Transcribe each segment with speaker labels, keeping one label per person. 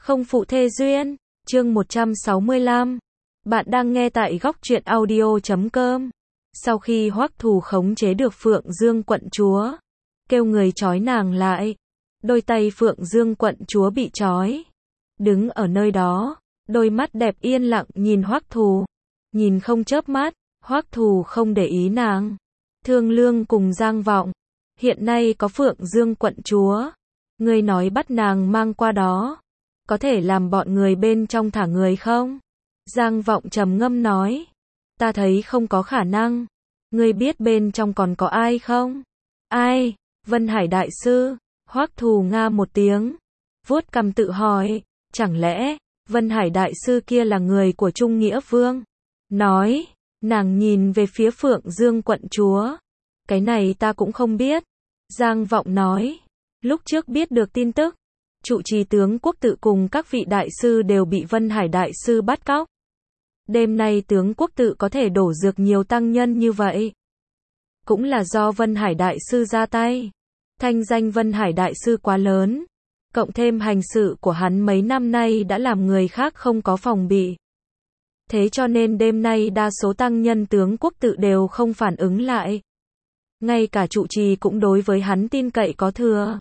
Speaker 1: Không phụ thê duyên, chương 165. Bạn đang nghe tại góc truyện audio.com. Sau khi Hoắc Thù khống chế được Phượng Dương quận chúa, kêu người trói nàng lại. Đôi tay Phượng Dương quận chúa bị trói, đứng ở nơi đó, đôi mắt đẹp yên lặng nhìn Hoắc Thù, nhìn không chớp mắt. Hoắc Thù không để ý nàng. Thương Lương cùng Giang Vọng, hiện nay có Phượng Dương quận chúa, ngươi nói bắt nàng mang qua đó, có thể làm bọn người bên trong thả người không? Giang Vọng trầm ngâm nói, ta thấy không có khả năng. Ngươi biết bên trong còn có ai không? Ai? Vân Hải đại sư. Hoắc Thù nga một tiếng, vuốt cằm tự hỏi, chẳng lẽ Vân Hải đại sư kia là người của Trung Nghĩa Vương? Nói, nàng nhìn về phía Phượng Dương quận chúa, cái này ta cũng không biết. Giang Vọng nói, lúc trước biết được tin tức, trụ trì tướng quốc tự cùng các vị đại sư đều bị Vân Hải đại sư bắt cóc. Đêm nay tướng quốc tự có thể đổ dược nhiều tăng nhân như vậy, cũng là do Vân Hải đại sư ra tay. Thanh danh Vân Hải đại sư quá lớn, cộng thêm hành sự của hắn mấy năm nay đã làm người khác không có phòng bị. Thế cho nên đêm nay đa số tăng nhân tướng quốc tự đều không phản ứng lại. Ngay cả trụ trì cũng đối với hắn tin cậy có thừa,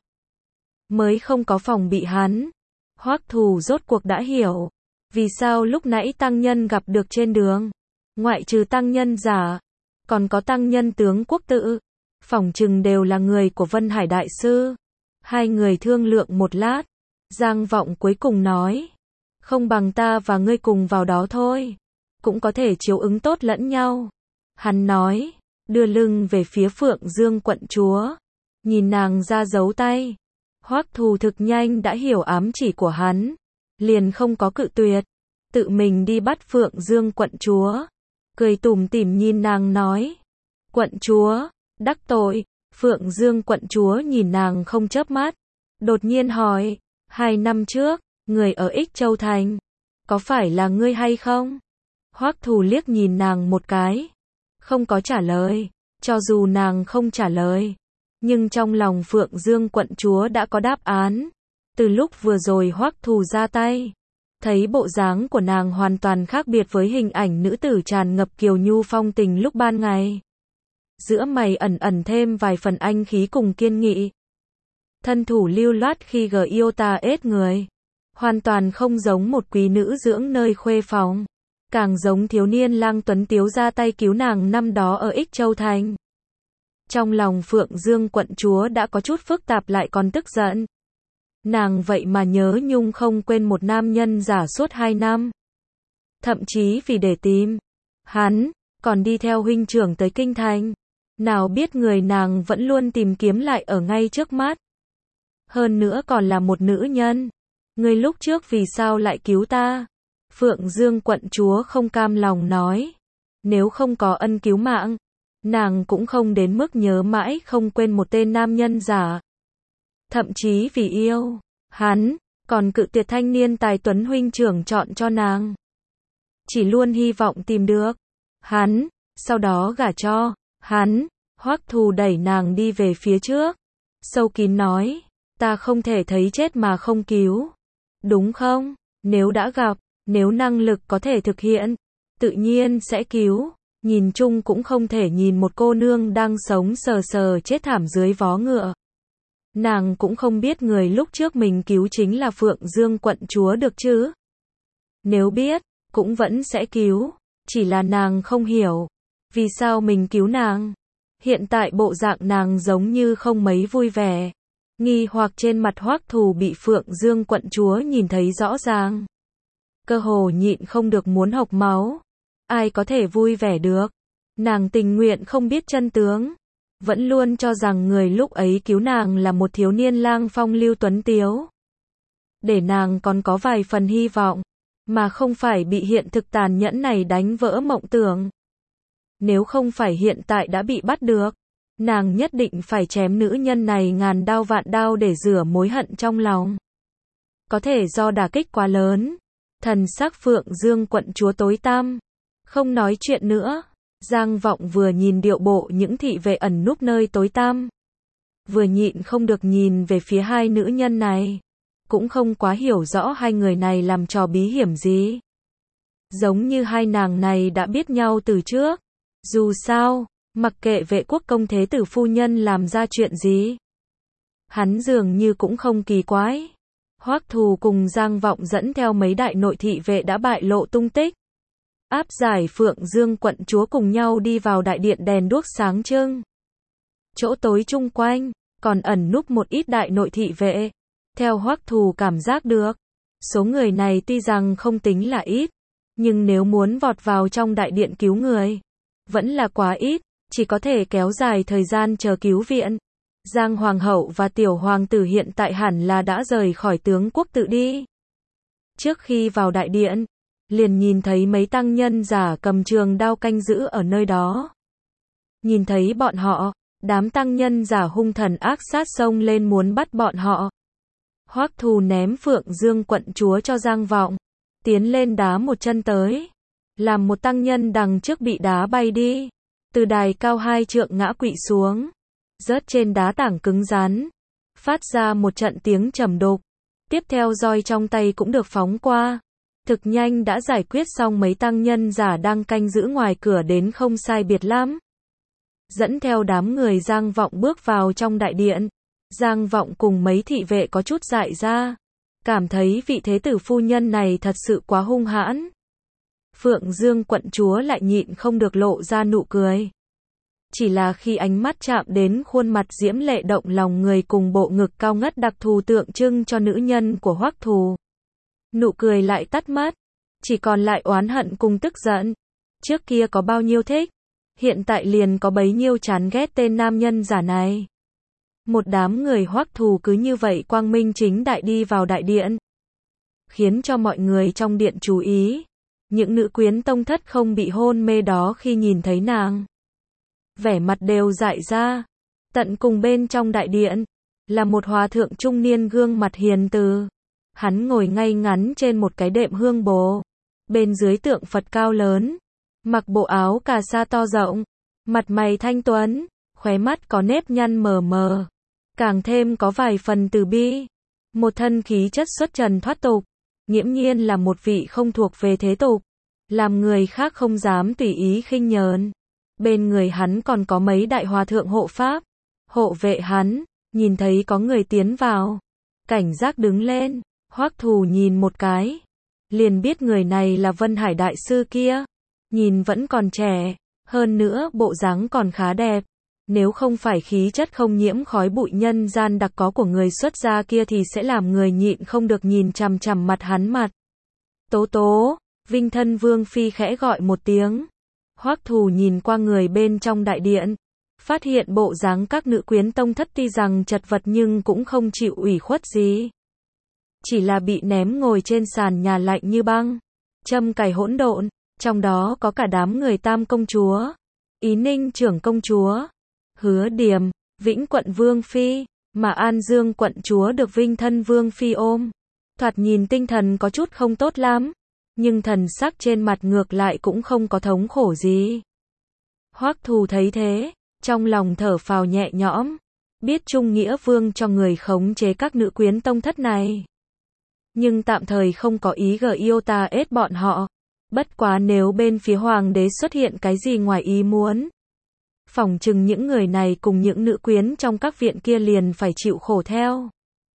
Speaker 1: mới không có phòng bị hắn. Hoắc Thù rốt cuộc đã hiểu, vì sao lúc nãy tăng nhân gặp được trên đường, ngoại trừ tăng nhân giả, còn có tăng nhân tướng quốc tự, phỏng chừng đều là người của Vân Hải đại sư. Hai người thương lượng một lát, Giang Vọng cuối cùng nói, không bằng ta và ngươi cùng vào đó thôi, cũng có thể chiếu ứng tốt lẫn nhau. Hắn nói, đưa lưng về phía Phượng Dương quận chúa, nhìn nàng ra dấu tay. Hoắc Thù thực nhanh đã hiểu ám chỉ của hắn, liền không có cự tuyệt, tự mình đi bắt Phượng Dương quận chúa, cười tủm tỉm nhìn nàng nói, quận chúa, đắc tội. Phượng Dương quận chúa nhìn nàng không chớp mắt, đột nhiên hỏi, 2 năm trước, người ở Ích Châu Thành, có phải là ngươi hay không? Hoắc Thù liếc nhìn nàng một cái, không có trả lời. Cho dù nàng không trả lời, nhưng trong lòng Phượng Dương quận chúa đã có đáp án. Từ lúc vừa rồi Hoắc Thù ra tay, thấy bộ dáng của nàng hoàn toàn khác biệt với hình ảnh nữ tử tràn ngập kiều nhu phong tình lúc ban ngày. Giữa mày ẩn ẩn thêm vài phần anh khí cùng kiên nghị. Thân thủ lưu loát khi yêu ta ết người, hoàn toàn không giống một quý nữ dưỡng nơi khuê phòng, càng giống thiếu niên lang tuấn tiếu ra tay cứu nàng năm đó ở Ích Châu Thành. Trong lòng Phượng Dương quận chúa đã có chút phức tạp lại còn tức giận. Nàng vậy mà nhớ nhung không quên một nam nhân giả suốt 2 năm. Thậm chí vì để tìm hắn, còn đi theo huynh trưởng tới kinh thành. Nào biết người nàng vẫn luôn tìm kiếm lại ở ngay trước mắt. Hơn nữa còn là một nữ nhân. Ngươi lúc trước vì sao lại cứu ta? Phượng Dương quận chúa không cam lòng nói. Nếu không có ân cứu mạng, nàng cũng không đến mức nhớ mãi không quên một tên nam nhân giả. Thậm chí vì yêu hắn, còn cự tuyệt thanh niên tài tuấn huynh trưởng chọn cho nàng. Chỉ luôn hy vọng tìm được hắn, sau đó gả cho hắn. Hoắc Thù đẩy nàng đi về phía trước, sâu kín nói, ta không thể thấy chết mà không cứu, đúng không? Nếu đã gặp, nếu năng lực có thể thực hiện, tự nhiên sẽ cứu. Nhìn chung cũng không thể nhìn một cô nương đang sống sờ sờ chết thảm dưới vó ngựa. Nàng cũng không biết người lúc trước mình cứu chính là Phượng Dương quận chúa được chứ. Nếu biết, cũng vẫn sẽ cứu, chỉ là nàng không hiểu, vì sao mình cứu nàng. Hiện tại bộ dạng nàng giống như không mấy vui vẻ. Nghi hoặc trên mặt Hoắc Thù bị Phượng Dương quận chúa nhìn thấy rõ ràng. Cơ hồ nhịn không được muốn hộc máu. Ai có thể vui vẻ được? Nàng tình nguyện không biết chân tướng, vẫn luôn cho rằng người lúc ấy cứu nàng là một thiếu niên lang phong lưu tuấn tiếu. Để nàng còn có vài phần hy vọng, mà không phải bị hiện thực tàn nhẫn này đánh vỡ mộng tưởng. Nếu không phải hiện tại đã bị bắt được, nàng nhất định phải chém nữ nhân này ngàn đao vạn đao để rửa mối hận trong lòng. Có thể do đả kích quá lớn, thần sắc Phượng Dương quận chúa tối tăm, không nói chuyện nữa. Giang Vọng vừa nhìn điệu bộ những thị vệ ẩn núp nơi tối tăm, vừa nhịn không được nhìn về phía hai nữ nhân này. cũng không quá hiểu rõ hai người này làm trò bí hiểm gì. Giống như hai nàng này đã biết nhau từ trước. Dù sao, mặc kệ Vệ Quốc công thế tử phu nhân làm ra chuyện gì, hắn dường như cũng không kỳ quái. Hoắc Thù cùng Giang Vọng dẫn theo mấy đại nội thị vệ đã bại lộ tung tích. Áp giải Phượng Dương quận chúa cùng nhau đi vào đại điện đèn đuốc sáng trưng. Chỗ tối chung quanh, còn ẩn núp một ít đại nội thị vệ. Theo Hoắc Thù cảm giác được, số người này tuy rằng không tính là ít, nhưng nếu muốn vọt vào trong đại điện cứu người, vẫn là quá ít, chỉ có thể kéo dài thời gian chờ cứu viện. Giang Hoàng hậu và Tiểu Hoàng tử hiện tại hẳn là đã rời khỏi tướng quốc tự đi. Trước khi vào đại điện, liền nhìn thấy mấy tăng nhân giả cầm trường đao canh giữ ở nơi đó. Nhìn thấy bọn họ, đám tăng nhân giả hung thần ác sát xông lên muốn bắt bọn họ. Hoắc Thù ném Phượng Dương quận chúa cho Giang Vọng, tiến lên đá một chân tới, làm một tăng nhân đằng trước bị đá bay đi, từ đài cao 2 trượng ngã quỵ xuống, rớt trên đá tảng cứng rắn, phát ra một trận tiếng trầm đục. Tiếp theo roi trong tay cũng được phóng qua, thực nhanh đã giải quyết xong mấy tăng nhân giả đang canh giữ ngoài cửa đến không sai biệt lắm. Dẫn theo đám người Giang Vọng bước vào trong đại điện. Giang Vọng cùng mấy thị vệ có chút dại ra, cảm thấy vị thế tử phu nhân này thật sự quá hung hãn. Phượng Dương quận chúa lại nhịn không được lộ ra nụ cười. Chỉ là khi ánh mắt chạm đến khuôn mặt diễm lệ động lòng người cùng bộ ngực cao ngất đặc thù tượng trưng cho nữ nhân của Hoắc Thù, nụ cười lại tắt mất, chỉ còn lại oán hận cùng tức giận. Trước kia có bao nhiêu thích, hiện tại liền có bấy nhiêu chán ghét tên nam nhân giả này. Một đám người Hoắc Thù cứ như vậy quang minh chính đại đi vào đại điện, khiến cho mọi người trong điện chú ý. Những nữ quyến tông thất không bị hôn mê đó khi nhìn thấy nàng, vẻ mặt đều dại ra. Tận cùng bên trong đại điện, là một hòa thượng trung niên gương mặt hiền từ. Hắn ngồi ngay ngắn trên một cái đệm hương bồ, bên dưới tượng Phật cao lớn, mặc bộ áo cà sa to rộng, mặt mày thanh tuấn, khóe mắt có nếp nhăn mờ mờ, càng thêm có vài phần từ bi, một thân khí chất xuất trần thoát tục, nghiễm nhiên là một vị không thuộc về thế tục, làm người khác không dám tùy ý khinh nhờn. Bên người hắn còn có mấy đại hòa thượng hộ pháp, hộ vệ hắn, nhìn thấy có người tiến vào, cảnh giác đứng lên. Hoắc Thù nhìn một cái, liền biết người này là Vân Hải đại sư kia, nhìn vẫn còn trẻ, hơn nữa bộ dáng còn khá đẹp. Nếu không phải khí chất không nhiễm khói bụi nhân gian đặc có của người xuất gia kia thì sẽ làm người nhịn không được nhìn chằm chằm mặt hắn mặt. Tố tố, Vinh thân Vương Phi khẽ gọi một tiếng. Hoắc Thù nhìn qua người bên trong đại điện, phát hiện bộ dáng các nữ quyến tông thất tuy rằng chật vật nhưng cũng không chịu ủy khuất gì. Chỉ là bị ném ngồi trên sàn nhà lạnh như băng, châm cài hỗn độn, trong đó có cả đám người Tam công chúa, Ý Ninh trưởng công chúa, Hứa Điềm, Vĩnh quận Vương Phi, mà An Dương quận chúa được Vinh thân Vương Phi ôm. Thoạt nhìn tinh thần có chút không tốt lắm, nhưng thần sắc trên mặt ngược lại cũng không có thống khổ gì. Hoắc Thù thấy thế, trong lòng thở phào nhẹ nhõm, biết Trung Nghĩa Vương cho người khống chế các nữ quyến tông thất này, nhưng tạm thời không có ý yêu ta ết bọn họ. Bất quá nếu bên phía hoàng đế xuất hiện cái gì ngoài ý muốn, phỏng chừng những người này cùng những nữ quyến trong các viện kia liền phải chịu khổ theo.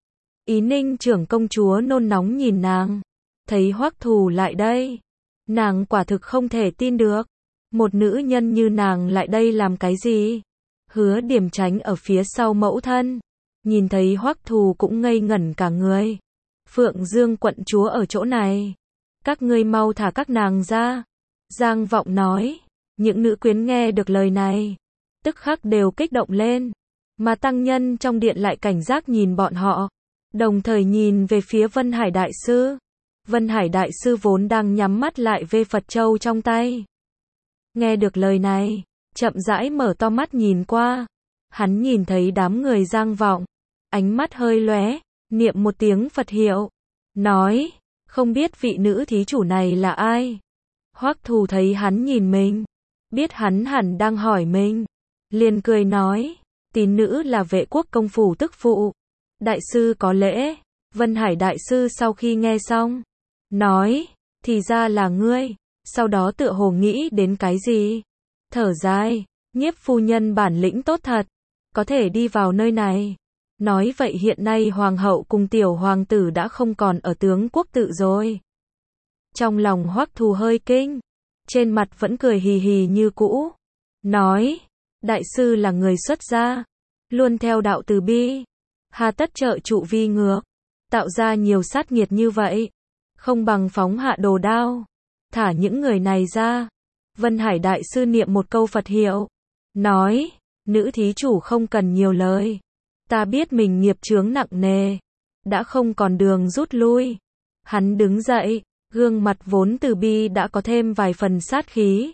Speaker 1: Ý Ninh trưởng công chúa nôn nóng nhìn nàng, thấy Hoắc Thù lại đây, nàng quả thực không thể tin được, một nữ nhân như nàng lại đây làm cái gì? Hứa Điềm tránh ở phía sau mẫu thân, nhìn thấy Hoắc Thù cũng ngây ngẩn cả người. Phượng Dương quận chúa ở chỗ này, các ngươi mau thả các nàng ra. Giang Vọng nói. Những nữ quyến nghe được lời này, tức khắc đều kích động lên, mà tăng nhân trong điện lại cảnh giác nhìn bọn họ, đồng thời nhìn về phía Vân Hải đại sư. Vân Hải đại sư vốn đang nhắm mắt lại vê Phật châu trong tay, nghe được lời này, chậm rãi mở to mắt nhìn qua. Hắn nhìn thấy đám người Giang Vọng, ánh mắt hơi lóe, niệm một tiếng Phật hiệu, nói, không biết vị nữ thí chủ này là ai. Hoắc Thù thấy hắn nhìn mình, biết hắn hẳn đang hỏi mình, liền cười nói, tín nữ là Vệ Quốc công phủ tức phụ. Đại sư có lễ. Vân Hải đại sư sau khi nghe xong, nói, thì ra là ngươi, sau đó tựa hồ nghĩ đến cái gì. Thở dài, Nhiếp phu nhân bản lĩnh tốt thật, có thể đi vào nơi này. Nói vậy hiện nay hoàng hậu cùng tiểu hoàng tử đã không còn ở tướng quốc tự rồi. Trong lòng Hoắc Thù hơi kinh, trên mặt vẫn cười hì hì như cũ. Nói, đại sư là người xuất gia, luôn theo đạo từ bi, hà tất trợ trụ vi ngược, tạo ra nhiều sát nghiệt như vậy, không bằng phóng hạ đồ đao, thả những người này ra. Vân Hải đại sư niệm một câu Phật hiệu, nói, nữ thí chủ không cần nhiều lời, ta biết mình nghiệp chướng nặng nề, đã không còn đường rút lui. Hắn đứng dậy, gương mặt vốn từ bi đã có thêm vài phần sát khí.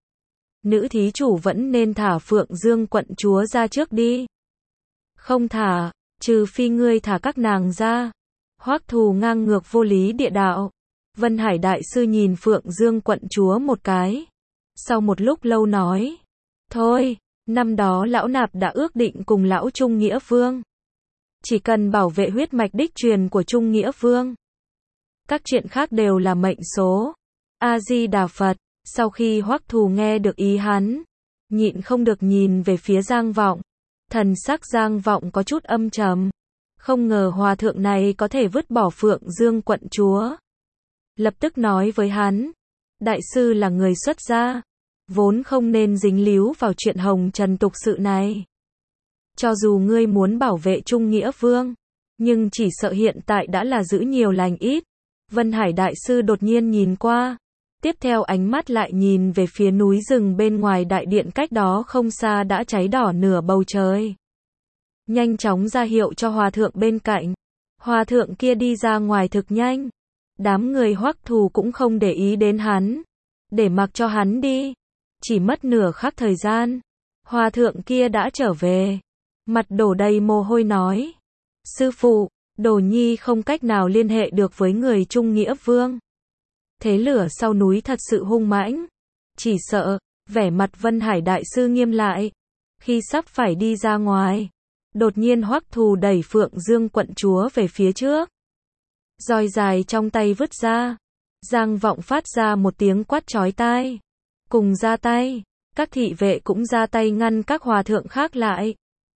Speaker 1: Nữ thí chủ vẫn nên thả Phượng Dương quận chúa ra trước đi. Không thả, trừ phi ngươi thả các nàng ra. Hoắc Thù ngang ngược vô lý địa đạo. Vân Hải đại sư nhìn Phượng Dương quận chúa một cái. Sau một lúc lâu nói, thôi, năm đó lão nạp đã ước định cùng lão Trung Nghĩa Vương, chỉ cần bảo vệ huyết mạch đích truyền của Trung Nghĩa Vương, các chuyện khác đều là mệnh số. A Di Đà Phật. Sau khi Hoắc Thù nghe được ý hắn, nhịn không được nhìn về phía Giang Vọng. Thần sắc Giang Vọng có chút âm trầm, không ngờ hòa thượng này có thể vứt bỏ Phượng Dương quận chúa. Lập tức nói với hắn, đại sư là người xuất gia, vốn không nên dính líu vào chuyện hồng trần tục sự này. Cho dù ngươi muốn bảo vệ Trung Nghĩa Vương, nhưng chỉ sợ hiện tại đã là giữ nhiều lành ít. Vân Hải đại sư đột nhiên nhìn qua, tiếp theo ánh mắt lại nhìn về phía núi rừng bên ngoài đại điện cách đó không xa đã cháy đỏ nửa bầu trời. Nhanh chóng ra hiệu cho hòa thượng bên cạnh. Hòa thượng kia đi ra ngoài thực nhanh. Đám người Hoắc Thù cũng không để ý đến hắn, để mặc cho hắn đi. Chỉ mất nửa khắc thời gian, hòa thượng kia đã trở về. Mặt đổ đầy mồ hôi nói, sư phụ, Đồ Nhi không cách nào liên hệ được với người Trung Nghĩa Vương. Thế lửa sau núi thật sự hung mãnh, chỉ sợ. Vẻ mặt Vân Hải đại sư nghiêm lại. Khi sắp phải đi ra ngoài, đột nhiên Hoắc Thù đẩy Phượng Dương quận chúa về phía trước. Roi dài trong tay vứt ra. Giang Vọng phát ra một tiếng quát chói tai. Cùng ra tay, các thị vệ cũng ra tay ngăn các hòa thượng khác lại.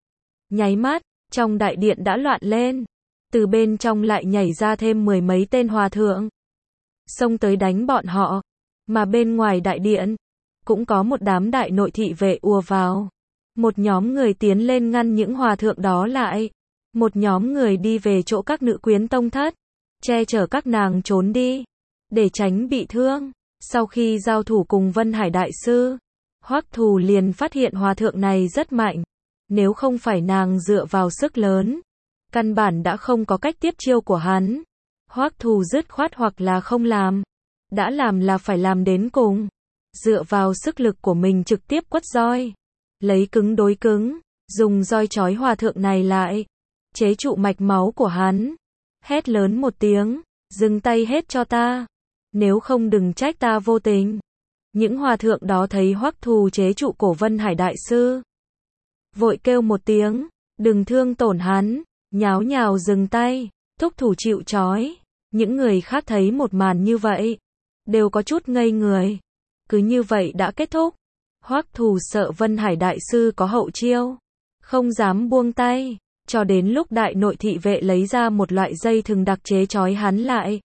Speaker 1: Nháy mắt, trong đại điện đã loạn lên. Từ bên trong lại nhảy ra thêm mười mấy tên hòa thượng, xông tới đánh bọn họ. Mà bên ngoài đại điện, cũng có một đám đại nội thị vệ ùa vào. Một nhóm người tiến lên ngăn những hòa thượng đó lại. Một nhóm người đi về chỗ các nữ quyến tông thất, che chở các nàng trốn đi, để tránh bị thương. Sau khi giao thủ cùng Vân Hải đại sư, Hoắc Thù liền phát hiện hòa thượng này rất mạnh. Nếu không phải nàng dựa vào sức lớn, căn bản đã không có cách tiếp chiêu của hắn. Hoắc Thù dứt khoát hoặc là không làm, đã làm là phải làm đến cùng. Dựa vào sức lực của mình trực tiếp quất roi, lấy cứng đối cứng, dùng roi trói hòa thượng này lại, chế trụ mạch máu của hắn. Hét lớn một tiếng, dừng tay hết cho ta, nếu không đừng trách ta vô tình. Những hòa thượng đó thấy Hoắc Thù chế trụ cổ Vân Hải đại sư, vội kêu một tiếng, đừng thương tổn hắn, nháo nhào dừng tay, thúc thủ chịu trói. Những người khác thấy một màn như vậy, đều có chút ngây người. Cứ như vậy đã kết thúc. Hoắc Thù sợ Vân Hải đại sư có hậu chiêu, không dám buông tay, cho đến lúc đại nội thị vệ lấy ra một loại dây thừng đặc chế trói hắn lại.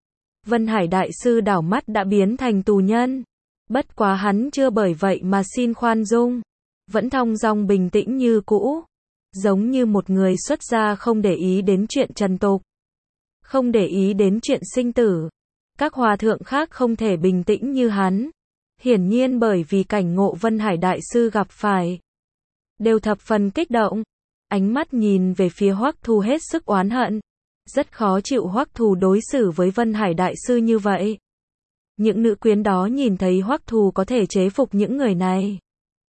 Speaker 1: Vân Hải đại sư đảo mắt đã biến thành tù nhân. Bất quá hắn chưa bởi vậy mà xin khoan dung, vẫn thong dong bình tĩnh như cũ, giống như một người xuất gia không để ý đến chuyện trần tục, không để ý đến chuyện sinh tử. Các hòa thượng khác không thể bình tĩnh như hắn, hiển nhiên bởi vì cảnh ngộ Vân Hải đại sư gặp phải, đều thập phần kích động, ánh mắt nhìn về phía Hoắc Thù hết sức oán hận. Rất khó chịu Hoắc Thù đối xử với Vân Hải đại sư như vậy. Những nữ quyến đó nhìn thấy Hoắc Thù có thể chế phục những người này,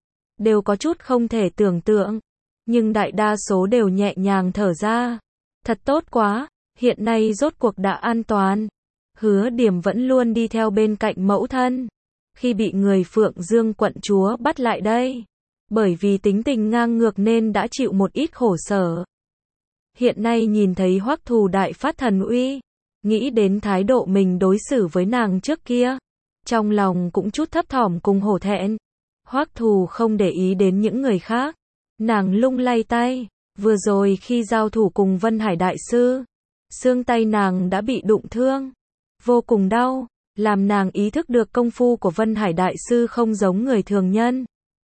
Speaker 1: đều có chút không thể tưởng tượng, nhưng đại đa số đều nhẹ nhàng thở ra. Thật tốt quá, hiện nay rốt cuộc đã an toàn. Hứa Điểm vẫn luôn đi theo bên cạnh mẫu thân, khi bị người Phượng Dương quận chúa bắt lại đây, bởi vì tính tình ngang ngược nên đã chịu một ít khổ sở. Hiện nay nhìn thấy Hoắc Thù đại phát thần uy, nghĩ đến thái độ mình đối xử với nàng trước kia, trong lòng cũng chút thấp thỏm cùng hổ thẹn. Hoắc Thù không để ý đến những người khác, nàng lung lay tay, vừa rồi khi giao thủ cùng Vân Hải đại sư, xương tay nàng đã bị đụng thương, vô cùng đau, làm nàng ý thức được công phu của Vân Hải đại sư không giống người thường nhân.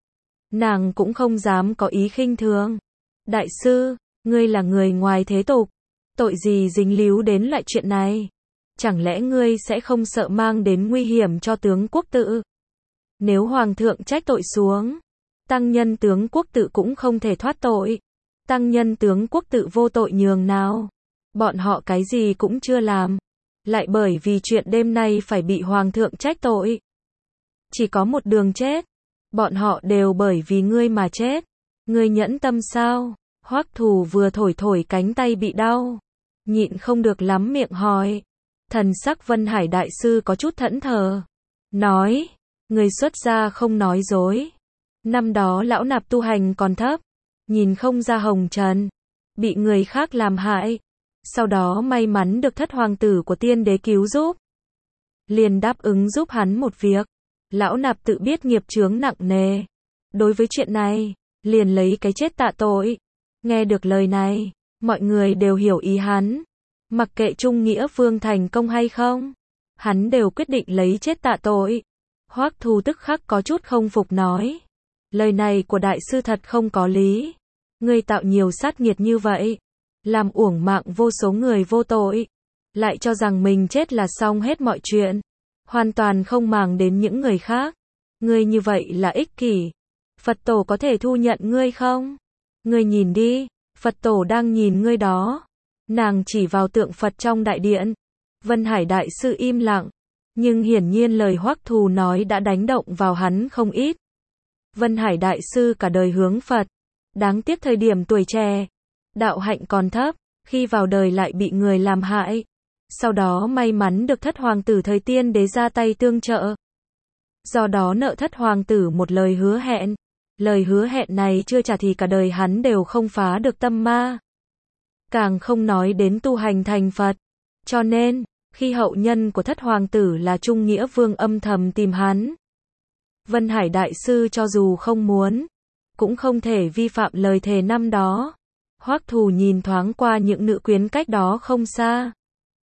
Speaker 1: Nàng cũng không dám có ý khinh thường. Đại sư, ngươi là người ngoài thế tục, tội gì dính líu đến loại chuyện này? Chẳng lẽ ngươi sẽ không sợ mang đến nguy hiểm cho tướng quốc tự? Nếu hoàng thượng trách tội xuống, tăng nhân tướng quốc tự cũng không thể thoát tội. Tăng nhân tướng quốc tự vô tội nhường nào? Bọn họ cái gì cũng chưa làm, lại bởi vì chuyện đêm nay phải bị hoàng thượng trách tội. Chỉ có một đường chết, bọn họ đều bởi vì ngươi mà chết. Ngươi nhẫn tâm sao? Hoắc Thù vừa thổi thổi cánh tay bị đau, nhịn không được lắm miệng hỏi. Thần sắc Vân Hải đại sư có chút thẫn thờ, nói, người xuất gia không nói dối. Năm đó lão nạp tu hành còn thấp, nhìn không ra hồng trần, bị người khác làm hại. Sau đó may mắn được thất hoàng tử của tiên đế cứu giúp, liền đáp ứng giúp hắn một việc. Lão nạp tự biết nghiệp chướng nặng nề, đối với chuyện này, liền lấy cái chết tạ tội. Nghe được lời này, mọi người đều hiểu ý hắn. Mặc kệ Trung Nghĩa Vương thành công hay không, hắn đều quyết định lấy chết tạ tội. Hoắc Thù tức khắc có chút không phục nói, lời này của đại sư thật không có lý. Ngươi tạo nhiều sát nghiệt như vậy, làm uổng mạng vô số người vô tội, lại cho rằng mình chết là xong hết mọi chuyện, hoàn toàn không màng đến những người khác. Ngươi như vậy là ích kỷ. Phật tổ có thể thu nhận ngươi không? Ngươi nhìn đi, Phật tổ đang nhìn ngươi đó. Nàng chỉ vào tượng Phật trong đại điện. Vân Hải đại sư im lặng, nhưng hiển nhiên lời Hoắc Thù nói đã đánh động vào hắn không ít. Vân Hải đại sư cả đời hướng Phật, đáng tiếc thời điểm tuổi trẻ, đạo hạnh còn thấp, khi vào đời lại bị người làm hại. Sau đó may mắn được thất hoàng tử thời tiên đế ra tay tương trợ. Do đó nợ thất hoàng tử một lời hứa hẹn. Lời hứa hẹn này chưa trả thì cả đời hắn đều không phá được tâm ma. Càng không nói đến tu hành thành Phật. Cho nên, khi hậu nhân của thất hoàng tử là Trung Nghĩa Vương âm thầm tìm hắn, Vân Hải đại sư cho dù không muốn, cũng không thể vi phạm lời thề năm đó. Hoắc Thù nhìn thoáng qua những nữ quyến cách đó không xa,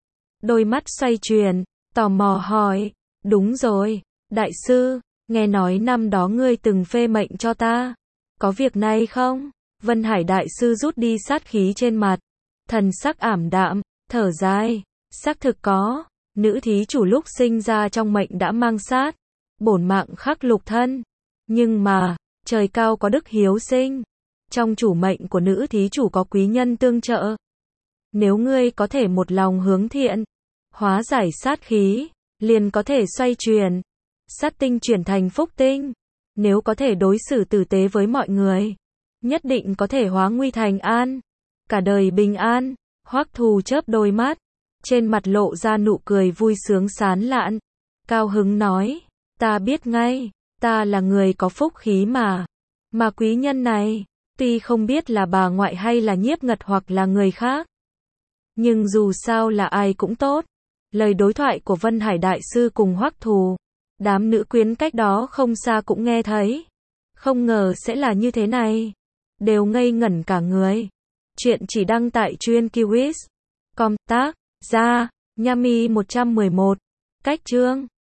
Speaker 1: đôi mắt xoay chuyển, tò mò hỏi, đúng rồi, đại sư, nghe nói năm đó ngươi từng phê mệnh cho ta, có việc này không? Vân Hải đại sư rút đi sát khí trên mặt, thần sắc ảm đạm, thở dài, xác thực có, nữ thí chủ lúc sinh ra trong mệnh đã mang sát, bổn mạng khắc lục thân, nhưng mà, trời cao có đức hiếu sinh, trong chủ mệnh của nữ thí chủ có quý nhân tương trợ. Nếu ngươi có thể một lòng hướng thiện, hóa giải sát khí, liền có thể xoay chuyển, sát tinh chuyển thành phúc tinh. Nếu có thể đối xử tử tế với mọi người, nhất định có thể hóa nguy thành an, cả đời bình an. Hoắc Thù chớp đôi mắt, trên mặt lộ ra nụ cười vui sướng sán lạn, cao hứng nói, ta biết ngay, ta là người có phúc khí mà quý nhân này, tuy không biết là bà ngoại hay là Nhiếp Ngật hoặc là người khác, nhưng dù sao là ai cũng tốt. Lời đối thoại của Vân Hải đại sư cùng Hoắc Thù, đám nữ quyến cách đó không xa cũng nghe thấy. Không ngờ sẽ là như thế này, đều ngây ngẩn cả người. Chuyện chỉ đăng tại truyện.kiwis.com, tác giả Nhami 111. Cách chương